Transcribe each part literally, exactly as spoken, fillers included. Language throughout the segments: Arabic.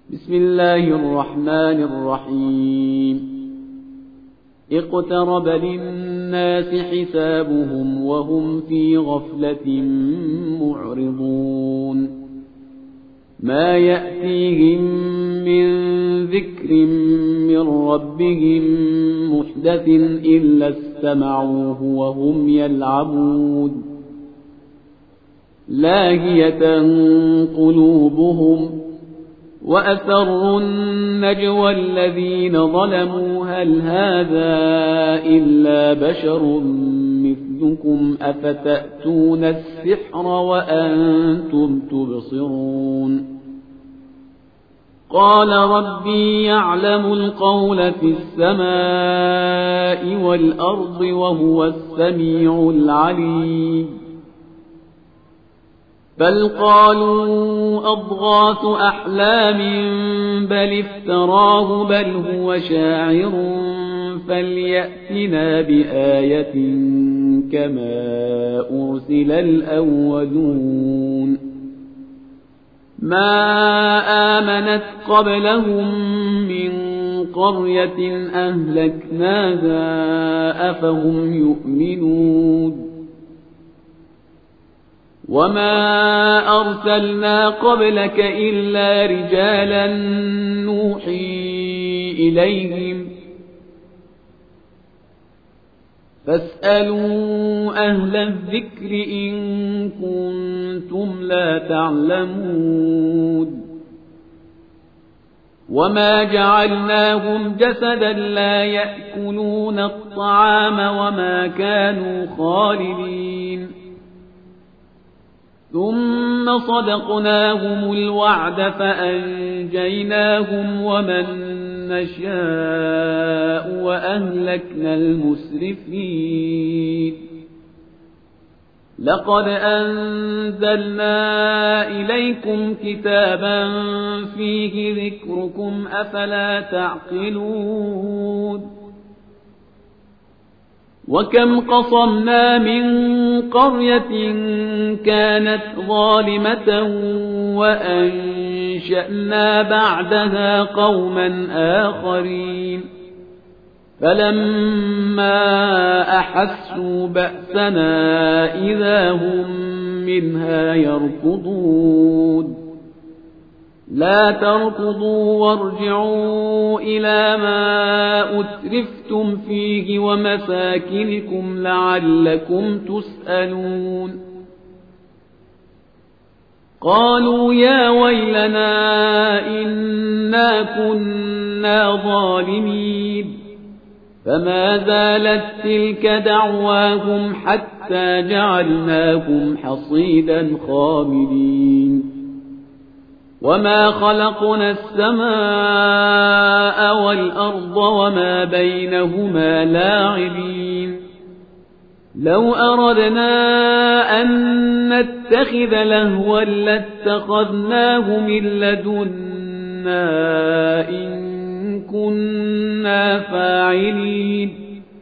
بسم الله الرحمن الرحيم اقترب للناس حسابهم وهم في غفلة معرضون ما يأتيهم من ذكر من ربهم محدث إلا استمعوه وهم يلعبون لاهية قلوبهم وأسروا النجوى الذين ظلموا هل هذا إلا بشر مثلكم أفتأتون السحر وأنتم تبصرون قال ربي يعلم القول في السماء والأرض وهو السميع العليم بل قالوا أضغاث أحلام بل افتراه بل هو شاعر فليأتنا بآية كما أرسل الأولون ما آمنت قبلهم من قرية أهلكناها أفهم يؤمنون وما أرسلنا قبلك إلا رجالا نوحي إليهم فاسألوا أهل الذكر إن كنتم لا تعلمون وما جعلناهم جسدا لا يأكلون الطعام وما كانوا خالدين ثم صدقناهم الوعد فأنجيناهم ومن نشاء وأهلكنا المسرفين لقد أنزلنا إليكم كتابا فيه ذكركم أفلا تعقلون وكم قصمنا من قرية كانت ظالمة وأنشأنا بعدها قوما آخرين فلما أحسوا بأسنا إذا هم منها يركضون لا تركضوا وارجعوا إلى ما أترفتم فيه ومساكنكم لعلكم تسألون قالوا يا ويلنا إنا كنا ظالمين فما زالت تلك دعواهم حتى جعلناهم حصيدا خامدين وما خلقنا السماء والأرض وما بينهما لاعبين لو أردنا أن نتخذ لهوا لاتخذناه من لدنا إن كنا فاعلين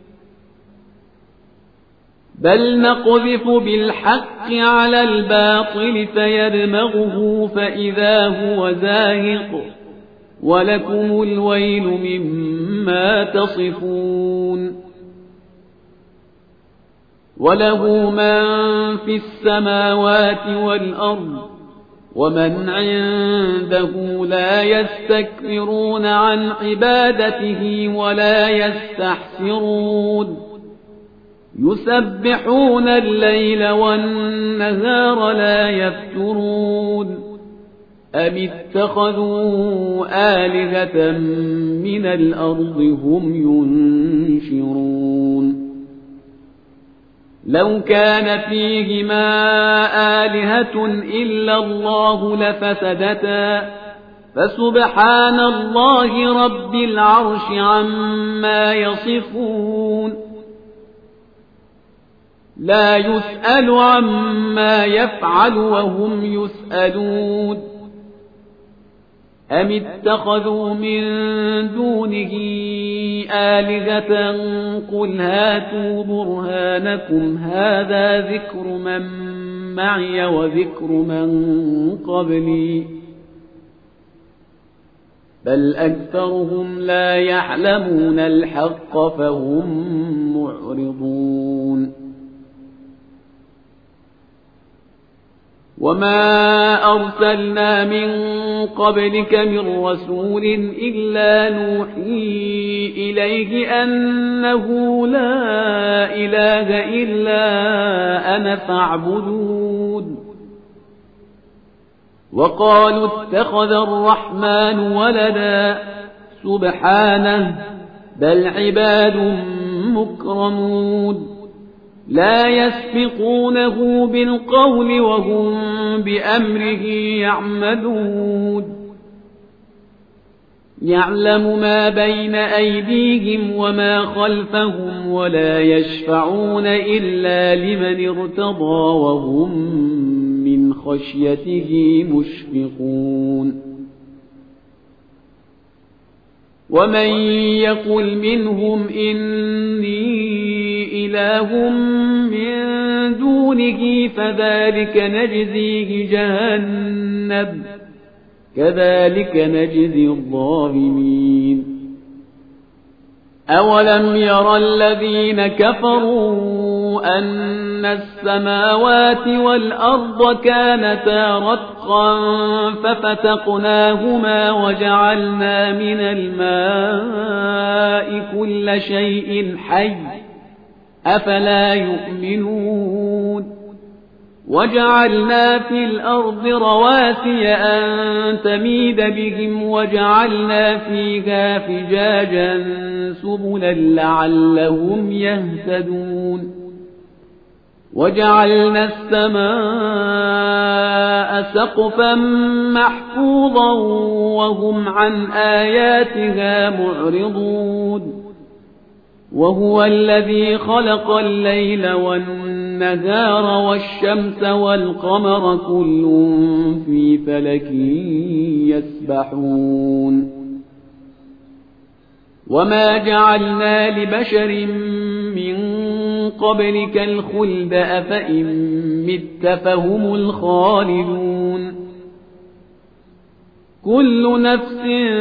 بل نقذف بالحق على الباطل فيدمغه فإذا هو زاهق ولكم الويل مما تصفون وله من في السماوات والأرض ومن عنده لا يستكبرون عن عبادته ولا يستحسرون يسبحون الليل والنهار لا يفترون أم اتخذوا آلهة من الأرض هم ينشرون لو كان فيهما آلهة إلا الله لفسدتا فسبحان الله رب العرش عما يصفون لا يسأل عما يفعل وهم يسألون أم اتخذوا من دونه آلهة قل هاتوا برهانكم هذا ذكر من معي وذكر من قبلي بل أكثرهم لا يعلمون الحق فهم معرضون وما أرسلنا من قبلك من رسول إلا نوحي إليه أنه لا إله إلا أنا فاعبدون وقالوا اتخذ الرحمن ولدا سبحانه بل عباد مكرمون لا يسبقونه بالقول وهم بأمره يعملون يعلم ما بين أيديهم وما خلفهم ولا يشفعون إلا لمن ارتضى وهم من خشيته مشفقون ومن يقل منهم إني إله من دونه فذلك نجزيه جهنم كذلك نجزي الظالمين أولم يرى الذين كفروا أن السماوات والأرض كانتا رتقا ففتقناهما وجعلنا من الماء كل شيء حي أفلا يؤمنون وجعلنا في الأرض رواسي أن تميد بهم وجعلنا فيها فجاجا سبلا لعلهم يهتدون وجعلنا السماء سقفا محفوظا وهم عن آياتها معرضون وهو الذي خلق الليل والنهار والشمس والقمر كل في فلك يسبحون وما جعلنا لبشر من قبلك الخلد أفإن مت فهم الخالدون كل نفس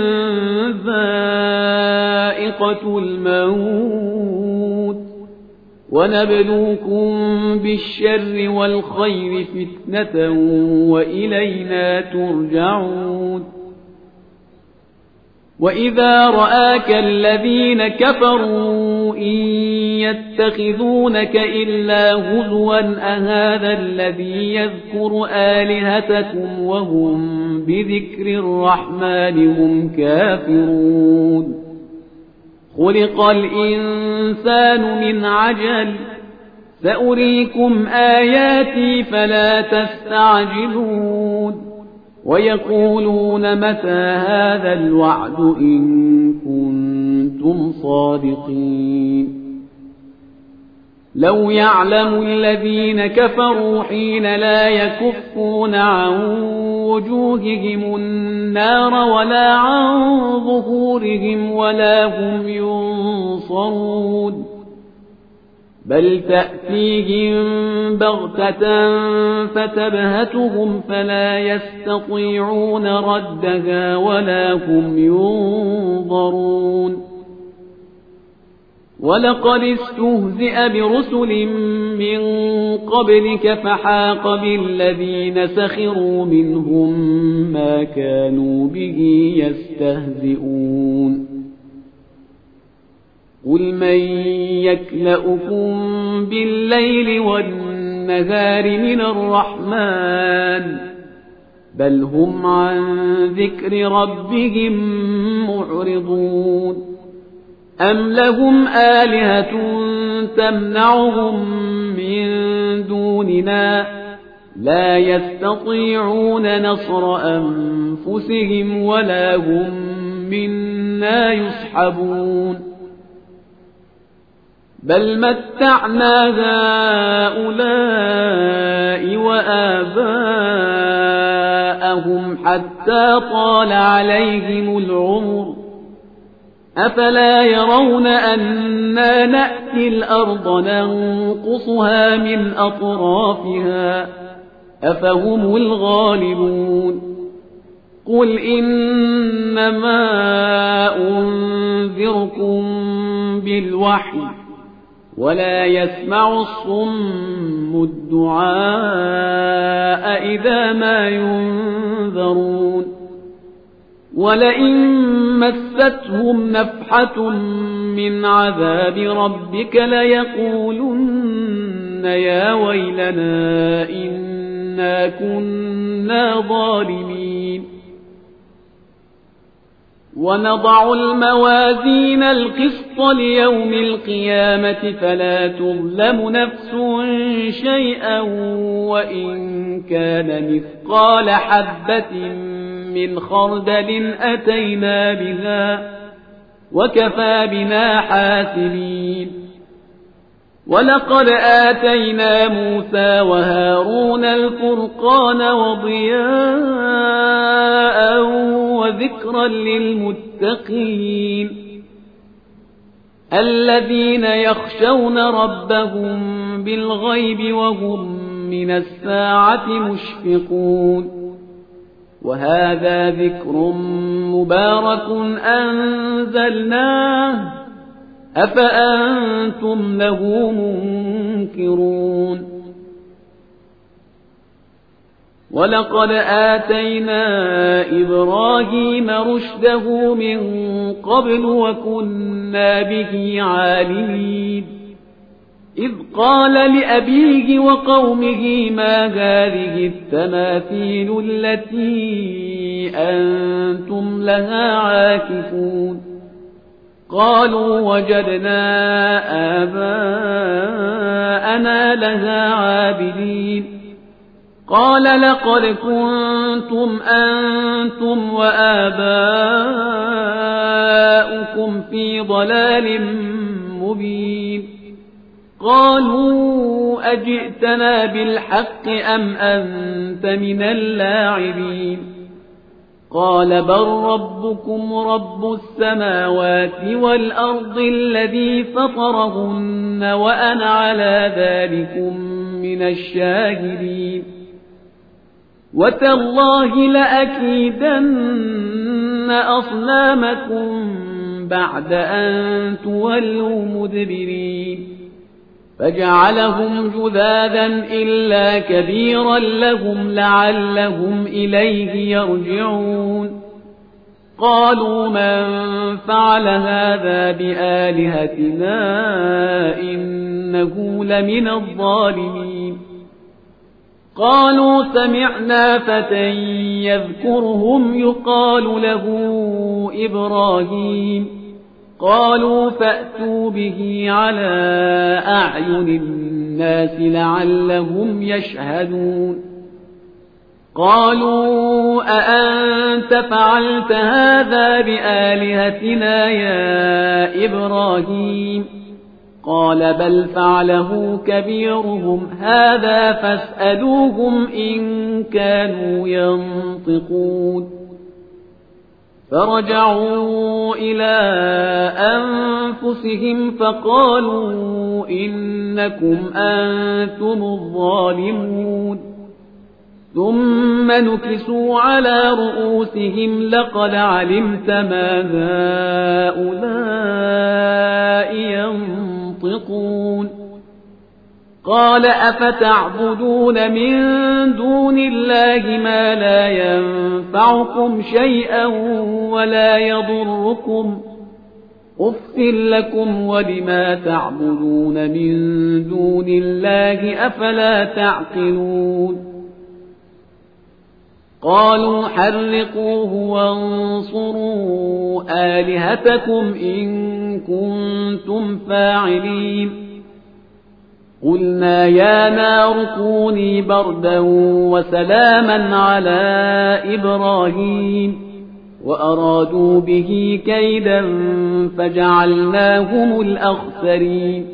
ذائقة الموت ونبلوكم بالشر والخير فتنة وإلينا ترجعون وإذا رآك الذين كفروا إن يتخذونك إلا هزوا أهذا الذي يذكر آلهتكم وهم بذكر الرحمن هم كافرون خلق الإنسان من عجل سأريكم آياتي فلا تستعجلون ويقولون متى هذا الوعد إن كنتم صادقين لو يعلم الذين كفروا حين لا يكفون عن وجوههم النار ولا عن ظهورهم ولا هم ينصرون بل تأتيهم بغتة فتبهتهم فلا يستطيعون ردها ولا هم ينظرون ولقد استهزئ برسل من قبلك فحاق بالذين سخروا منهم ما كانوا به يستهزئون قل من يكلؤكم بالليل والنهار من الرحمن بل هم عن ذكر ربهم معرضون أم لهم آلهة تمنعهم من دوننا لا يستطيعون نصر أنفسهم ولا هم منا يصحبون بل متعنا هؤلاء وآباءهم حتى طال عليهم العمر أفلا يرون أنا نأتي الأرض ننقصها من أطرافها أفهم الغالبون قل إنما أنذركم بالوحي ولا يسمع الصم الدعاء إذا ما ينذرون ولئن مستهم نفحة من عذاب ربك ليقولن يا ويلنا إنا كنا ظالمين ونضع الموازين القسط ليوم القيامة فلا تظلم نفس شيئا وإن كان مثقال حبة من خردل أتينا بها وكفى بنا حاسبين ولقد آتينا موسى وهارون الفرقان وضياء وذكرا للمتقين الذين يخشون ربهم بالغيب وهم من الساعة مشفقون وهذا ذكر مبارك أنزلناه أفأنتم له منكرون ولقد آتينا إبراهيم رشده من قبل وكنا به عالمين إذ قال لأبيه وقومه ما هذه التماثيل التي أنتم لها عاكفون قالوا وجدنا آباءنا لها عابدين قال لقد كنتم أنتم وآباؤكم في ضلال مبين قالوا أجئتنا بالحق أم أنت من اللاعبين قال بل ربكم رب السماوات والأرض الذي فطرهن وأنا على ذلكم من الشاهدين وتالله لأكيدن أصنامكم بعد أن تولوا مدبرين فجعلهم جذاذا إلا كبيرا لهم لعلهم إليه يرجعون قالوا من فعل هذا بآلهتنا إنه لمن الظالمين قالوا سمعنا فتى يذكرهم يقال له إبراهيم قالوا فأتوا به على أعين الناس لعلهم يشهدون قالوا أأنت فعلت هذا بآلهتنا يا إبراهيم قال بل فعله كبيرهم هذا فاسألوهم إن كانوا ينطقون فرجعوا إلى أنفسهم فقالوا إنكم أنتم الظالمون ثم نكسوا على رؤوسهم لقد علمت ما هؤلاء ينطقون قال أفتعبدون من دون الله ما لا ينفعكم شيئا ولا يضركم أف لكم ولما تعبدون من دون الله أفلا تعقلون قالوا حرقوه وانصروا آلهتكم إن كنتم فاعلين قلنا يا نار كوني بردا وسلاما على إبراهيم وأرادوا به كيدا فجعلناهم الأخسرين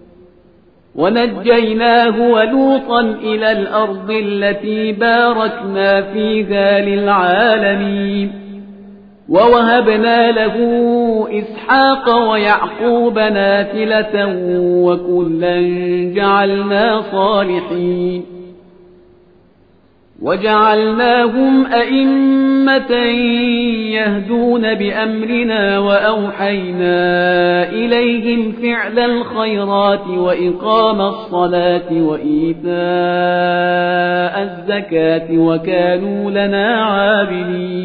ونجيناه ولوطا إلى الأرض التي باركنا فيها للعالمين ووهبنا له إسحاق ويعقوب نافلة وكلا جعلنا صالحين وجعلناهم أئمة يهدون بأمرنا وأوحينا إليهم فعل الخيرات وإقام الصلاة وإيتاء الزكاة وكانوا لنا عابدين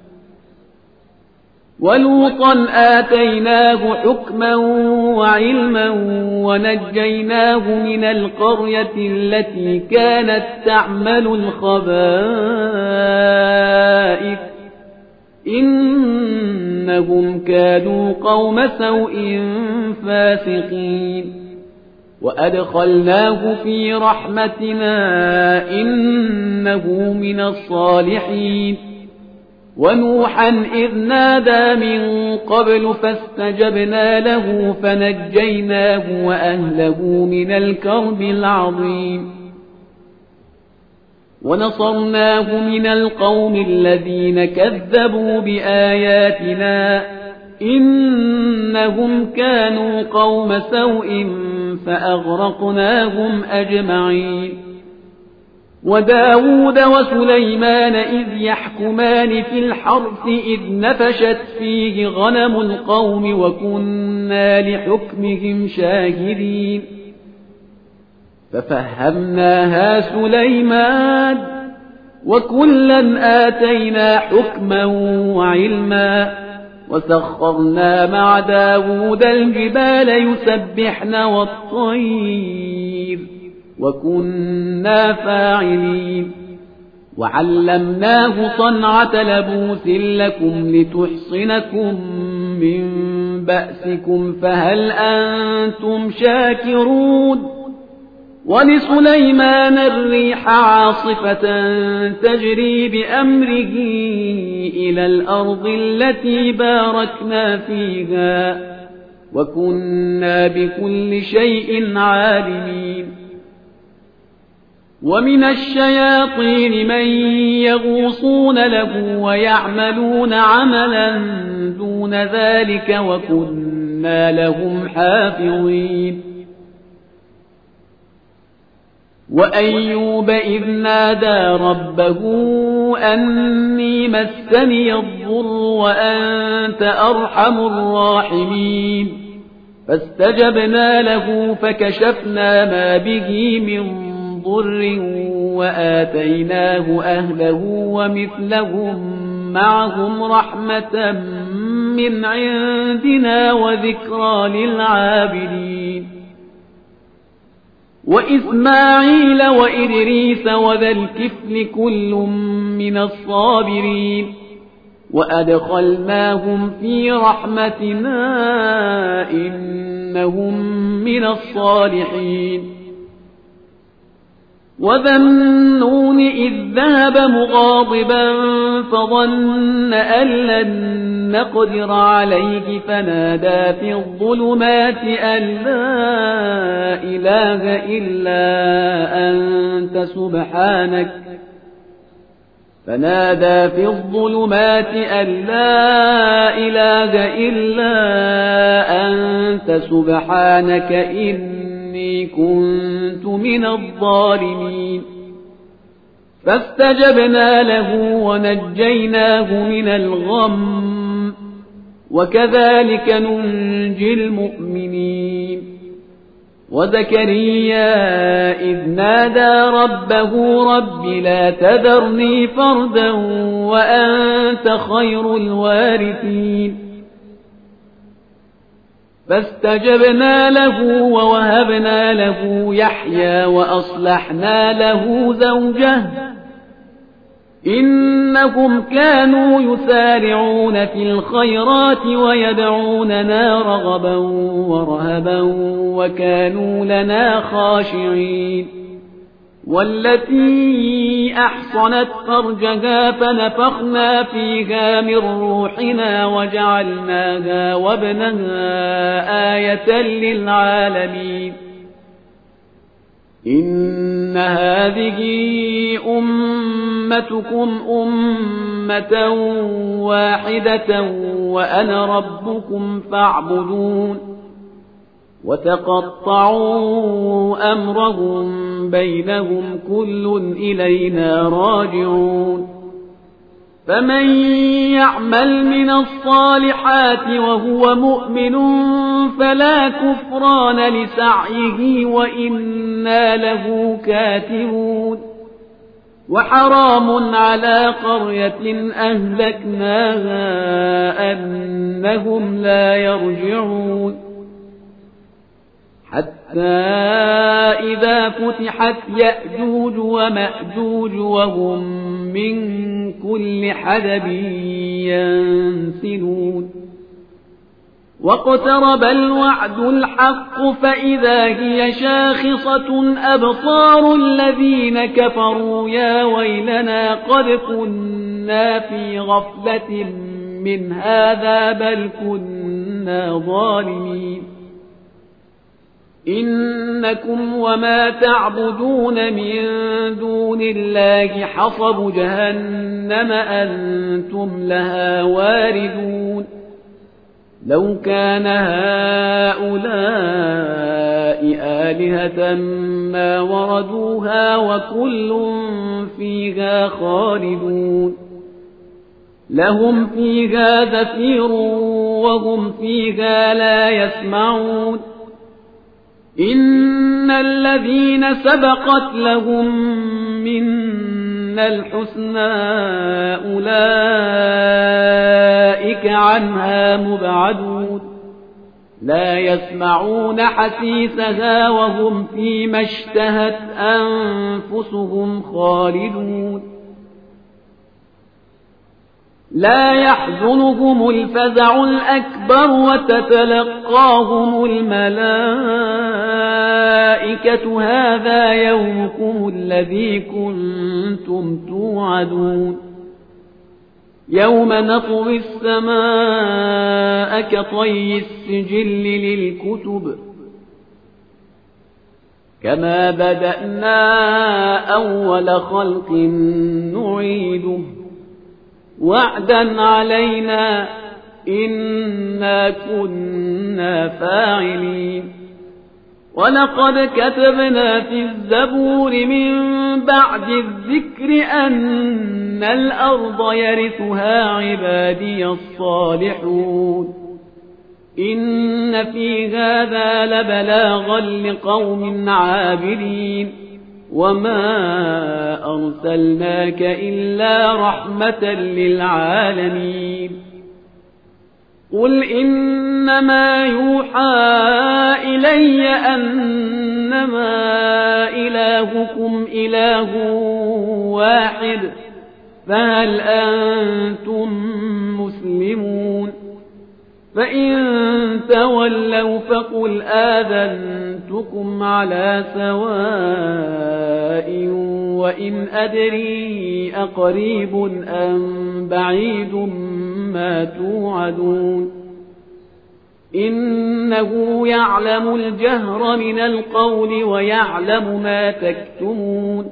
ولوطا آتيناه حكما وعلما ونجيناه من القرية التي كانت تعمل الخبائث إنهم كانوا قوم سوء فاسقين وأدخلناه في رحمتنا إنه من الصالحين ونوحا إذ نادى من قبل فاستجبنا له فنجيناه وأهله من الكرب العظيم ونصرناه من القوم الذين كذبوا بآياتنا إنهم كانوا قوم سوء فأغرقناهم أجمعين وداود وسليمان إذ يحكمان في الحرث إذ نفشت فيه غنم القوم وكنا لحكمهم شاهدين ففهمناها سليمان وكلا آتينا حكما وعلما وسخرنا مع داود الجبال يسبحن والطير وكنا فاعلين وعلمناه صنعة لبوس لكم لتحصنكم من بأسكم فهل أنتم شاكرون ولسليمان الريح عاصفة تجري بأمره إلى الأرض التي باركنا فيها وكنا بكل شيء عالمين ومن الشياطين من يغوصون له ويعملون عملا دون ذلك وكنا لهم حافظين وأيوب إذ نادى ربه أني مسني الضر وأنت أرحم الراحمين فاستجبنا له فكشفنا ما به من ضر وآتيناه أهله ومثلهم معهم رحمة من عندنا وذكرى للعابدين وإسماعيل وإدريس وذا الكفل كل من الصابرين وأدخلناهم في رحمتنا إنهم من الصالحين وذا النون إذ ذهب مغاضبا فظن أن لن نقدر عليه فنادى في الظلمات أن لا إله إلا أنت سبحانك فنادى في الظلمات أن لا إله إلا أنت سبحانك إني كنت من الظالمين فاستجبنا له ونجيناه من الغم وكذلك ننجي المؤمنين وزكريا إذ نادى ربه رب لا تذرني فردا وأنت خير الوارثين فاستجبنا له ووهبنا له يحيى وأصلحنا له زوجه إنهم كانوا يسارعون في الخيرات ويدعوننا رغبا ورهبا وكانوا لنا خاشعين والتي أحصنت فرجها فنفخنا فيها من روحنا وجعلناها وابنها آية للعالمين إن هذه أمتكم أمة واحدة وأنا ربكم فاعبدون وتقطعوا أمرهم بينهم كل إلينا راجعون فمن يعمل من الصالحات وهو مؤمن فلا كفران لسعيه وإنا له كاتبون وحرام على قرية أهلكناها أنهم لا يرجعون حتى إذا فتحت يأجوج ومأجوج وهم من كل حدب ينسلون واقترب الوعد الحق فإذا هي شاخصة أبصار الذين كفروا يا ويلنا قد كنا في غفلة من هذا بل كنا ظالمين إنكم وما تعبدون من دون الله حصب جهنم أنتم لها واردون لو كان هؤلاء آلهة ما وردوها وكل فيها خالدون لهم فيها زفير وهم فيها لا يسمعون إن الذين سبقت لهم منا الحسنى أولئك عنها مبعدون لا يسمعون حسيسها وهم فيما اشتهت أنفسهم خالدون لا يحزنهم الفزع الأكبر وتتلقاهم الملائكة هذا يومكم الذي كنتم توعدون يوم نطوي السماء كطي السجل للكتب كما بدأنا أول خلق نعيده وعدا علينا إنا كنا فاعلين ولقد كتبنا في الزبور من بعد الذكر أن الأرض يرثها عبادي الصالحون إن في هذا لبلاغا لقوم عابدين وما أرسلناك إلا رحمة للعالمين قل إنما يوحى إلي أنما إلهكم إله واحد فهل أنتم مسلمون فإن تولوا فقل آذنتكم على سواء وإن أدري أقريب أم بعيد ما توعدون إنه يعلم الجهر من القول ويعلم ما تكتمون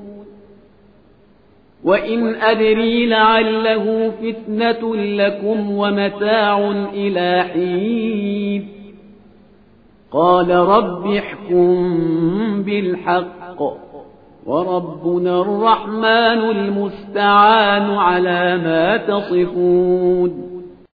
وإن أدري لعله فتنة لكم ومتاع إلى حين قال رب احكم بالحق وربنا الرحمن المستعان على ما تصفون